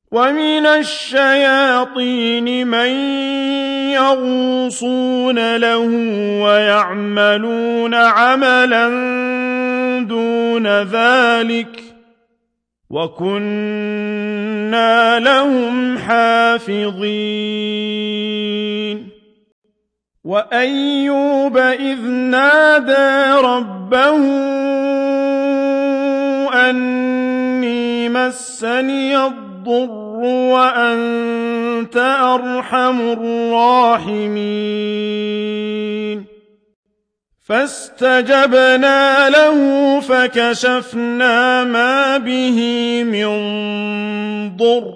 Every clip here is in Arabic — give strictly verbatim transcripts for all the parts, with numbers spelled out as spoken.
وَمِنَ الشَّيَاطِينِ مَن يَغُوصُونَ لَهُ وَيَعْمَلُونَ عَمَلًا دُونَ ذَٰلِكَ ۖ وَكُنَّا لَهُمْ حَافِظِينَ وَأَيُّوبَ إِذْ نَادَىٰ رَبَّهُ أَنِّي مَسَّنِيَ الضُّرُّ وَأَنتَ أَرْحَمُ الرَّاحِمِينَ فَاسْتَجَبْنَا لَهُ فَكَشَفْنَا مَا بِهِ مِن ضُرٍّ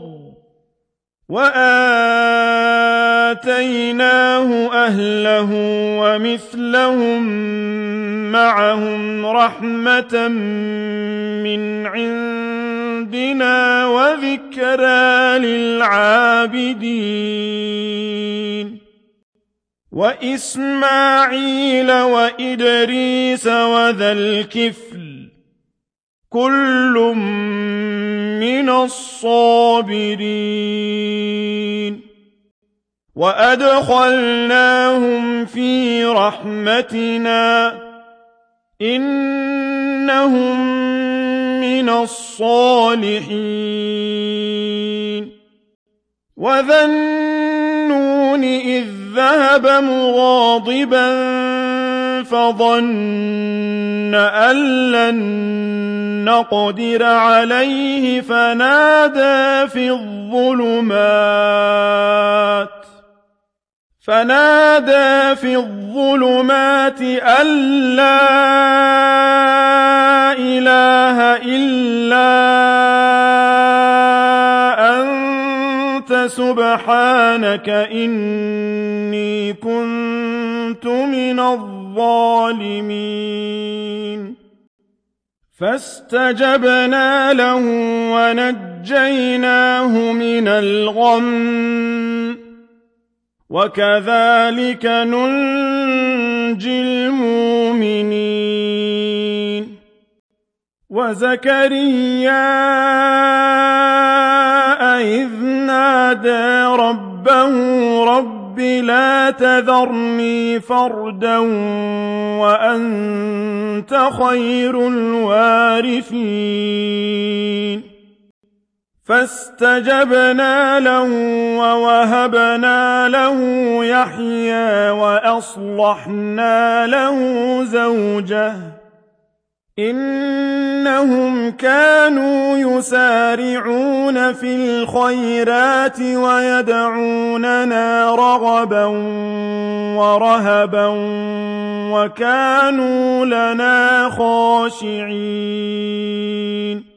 وَآتَيْنَاهُ أَهْلَهُ وَمِثْلَهُم مَّعَهُمْ رَحْمَةً مِّنْ عِندِنَا وَذِكْرَىٰ لِلْعَابِدِينَ وَإِسْمَاعِيلَ وَإِدْرِيسَ وَذَا الْكِفْلِ ۖ كُلٌّ مِّنَ الصَّابِرِينَ وَأَدْخَلْنَاهُمْ فِي رَحْمَتِنَا ۖ إِنَّهُم مِّنَ الصَّالِحِينَ وَذَا النُّونِ إِذ ذَّهَبَ مُغَاضِبًا فَظَنَّ أَن لَّن نَّقْدِرَ عَلَيْهِ فَنَادَىٰ فِي الظُّلُمَاتِ فَنَادَىٰ فِي الظُّلُمَاتِ أَن لَّا إِلَٰهَ إِلَّا أَنتَ سُبْحَانَكَ إِنِّي كُنتُ مِنَ الظَّالِمِينَ فَاسْتَجَبْنَا لَهُ وَنَجَّيْنَاهُ مِنَ الْغَمِّ ۚ وَكَذَٰلِكَ نُنجِي الْمُؤْمِنِينَ وَزَكَرِيَّا إِذْ نَادَىٰ رَبَّهُ رَبِّ لَا تَذَرْنِي فَرْدًا وَأَنتَ خَيْرُ الْوَارِثِينَ فَاسْتَجَبْنَا لَهُ وَوَهَبْنَا لَهُ يَحْيَىٰ وَأَصْلَحْنَا لَهُ زَوْجَهُ ۚ إِنَّهُمْ كَانُوا يُسَارِعُونَ فِي الْخَيْرَاتِ وَيَدْعُونَنَا رَغَبًا وَرَهَبًا وَكَانُوا لَنَا خَاشِعِينَ